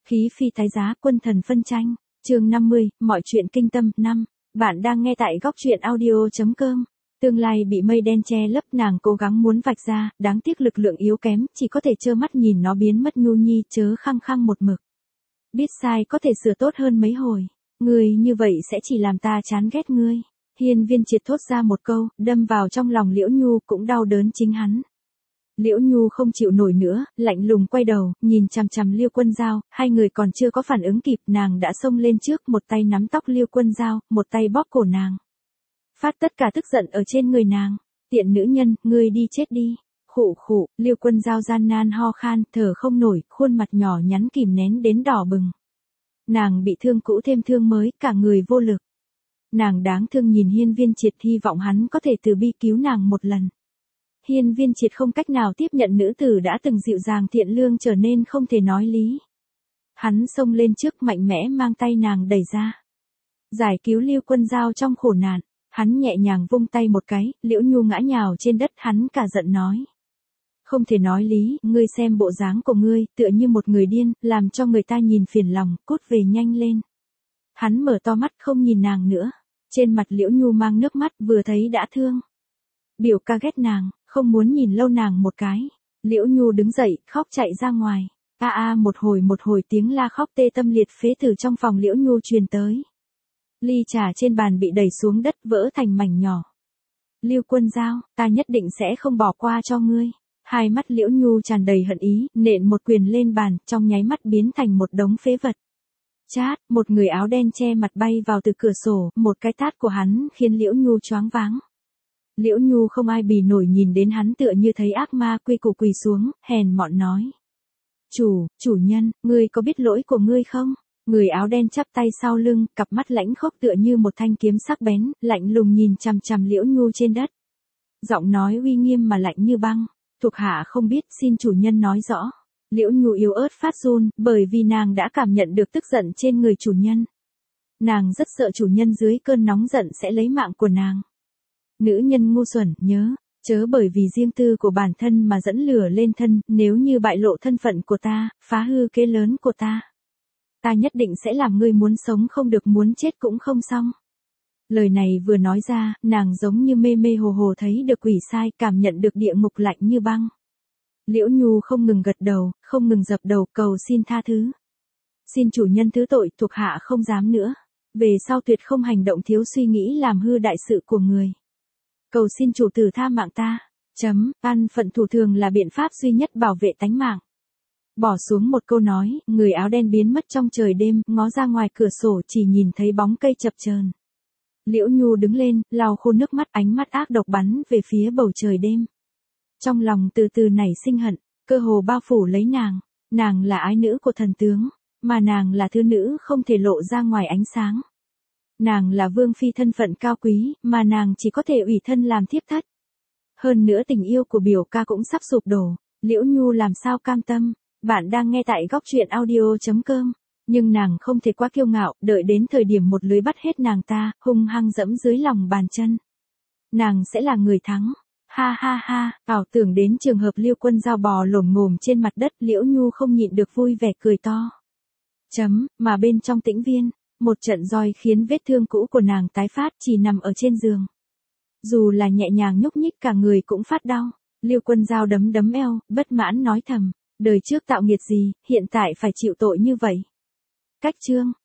Khí phi tái giá, quân thần phân tranh. Chương 50, mọi chuyện kinh tâm. 5. Bạn đang nghe tại góc truyện audio.com. Tương lai bị mây đen che lấp, nàng cố gắng muốn vạch ra, đáng tiếc lực lượng yếu kém, chỉ có thể trơ mắt nhìn nó biến mất nhu nhi, chớ khăng khăng một mực. Biết sai có thể sửa tốt hơn mấy hồi. Ngươi như vậy sẽ chỉ làm ta chán ghét ngươi. Hiên Viên Triệt thốt ra một câu, đâm vào trong lòng Liễu Nhu, cũng đau đớn chính hắn. Liễu Nhu không chịu nổi nữa, lạnh lùng quay đầu, nhìn chằm chằm Liêu Quân Dao, hai người còn chưa có phản ứng kịp, nàng đã xông lên trước, một tay nắm tóc Liêu Quân Dao, một tay bóp cổ nàng. Phát tất cả tức giận ở trên người nàng. Tiện nữ nhân, ngươi đi chết đi. Khụ khụ, Liêu Quân Dao gian nan ho khan, thở không nổi, khuôn mặt nhỏ nhắn kìm nén đến đỏ bừng. Nàng bị thương cũ thêm thương mới, cả người vô lực. Nàng đáng thương nhìn Hiên Viên Triệt, hy vọng hắn có thể từ bi cứu nàng một lần. Hiên Viên Triệt không cách nào tiếp nhận nữ tử đã từng dịu dàng thiện lương trở nên không thể nói lý. Hắn xông lên trước mạnh mẽ mang tay nàng đẩy ra. Giải cứu Liêu Quân Dao trong khổ nạn, hắn nhẹ nhàng vung tay một cái, Liễu Nhu ngã nhào trên đất, hắn cả giận nói. Không thể nói lý, ngươi xem bộ dáng của ngươi, tựa như một người điên, làm cho người ta nhìn phiền lòng, cút về nhanh lên. Hắn mở to mắt không nhìn nàng nữa. Trên mặt Liễu Nhu mang nước mắt, vừa thấy đã thương. Biểu ca ghét nàng, không muốn nhìn lâu nàng một cái. Liễu Nhu đứng dậy, khóc chạy ra ngoài. Một hồi tiếng la khóc tê tâm liệt phế từ trong phòng Liễu Nhu truyền tới. Ly trà trên bàn bị đẩy xuống đất, vỡ thành mảnh nhỏ. Liêu Quân Dao, ta nhất định sẽ không bỏ qua cho ngươi. Hai mắt Liễu Nhu tràn đầy hận ý, nện một quyền lên bàn, trong nháy mắt biến thành một đống phế vật. Chát, một người áo đen che mặt bay vào từ cửa sổ, một cái tát của hắn khiến Liễu Nhu choáng váng. Liễu Nhu không ai bì nổi nhìn đến hắn tựa như thấy ác ma, quy củ quỳ xuống, hèn mọn nói. Chủ nhân, ngươi có biết lỗi của ngươi không? Người áo đen chắp tay sau lưng, cặp mắt lãnh khốc tựa như một thanh kiếm sắc bén, lạnh lùng nhìn chằm chằm Liễu Nhu trên đất. Giọng nói uy nghiêm mà lạnh như băng. Thuộc hạ không biết, xin chủ nhân nói rõ. Liễu Nhu yếu ớt phát run, bởi vì nàng đã cảm nhận được tức giận trên người chủ nhân. Nàng rất sợ chủ nhân dưới cơn nóng giận sẽ lấy mạng của nàng. Nữ nhân ngu xuẩn, nhớ, chớ bởi vì riêng tư của bản thân mà dẫn lửa lên thân, nếu như bại lộ thân phận của ta, phá hư kế lớn của ta. Ta nhất định sẽ làm ngươi muốn sống không được, muốn chết cũng không xong. Lời này vừa nói ra, nàng giống như mê mê hồ hồ thấy được quỷ sai, cảm nhận được địa ngục lạnh như băng. Liễu Nhu không ngừng gật đầu, không ngừng dập đầu cầu xin tha thứ. Xin chủ nhân thứ tội, thuộc hạ không dám nữa. Về sau tuyệt không hành động thiếu suy nghĩ làm hư đại sự của người. Cầu xin chủ tử tha mạng ta. An phận thủ thường là biện pháp duy nhất bảo vệ tánh mạng. Bỏ xuống một câu nói, người áo đen biến mất trong trời đêm, ngó ra ngoài cửa sổ chỉ nhìn thấy bóng cây chập chờn. Liễu Nhu đứng lên, lau khô nước mắt, ánh mắt ác độc bắn về phía bầu trời đêm. Trong lòng từ từ nảy sinh hận, cơ hồ bao phủ lấy nàng. Nàng là ái nữ của thần tướng, mà nàng là thứ nữ không thể lộ ra ngoài ánh sáng. Nàng là vương phi thân phận cao quý, mà nàng chỉ có thể ủy thân làm thiếp thất. Hơn nữa tình yêu của biểu ca cũng sắp sụp đổ, Liễu Nhu làm sao cam tâm. Bạn đang nghe tại góc truyện audio.com. Nhưng nàng không thể quá kiêu ngạo, đợi đến thời điểm một lưới bắt hết nàng ta, hung hăng dẫm dưới lòng bàn chân. Nàng sẽ là người thắng. Ha ha ha, ảo tưởng đến trường hợp Liêu Quân Dao bò lổm ngổm trên mặt đất, Liễu Nhu không nhịn được vui vẻ cười to. Mà bên trong tĩnh viên, một trận roi khiến vết thương cũ của nàng tái phát, chỉ nằm ở trên giường. Dù là nhẹ nhàng nhúc nhích cả người cũng phát đau. Liêu Quân Dao đấm eo, bất mãn nói thầm, đời trước tạo nghiệt gì, hiện tại phải chịu tội như vậy. Cách chương.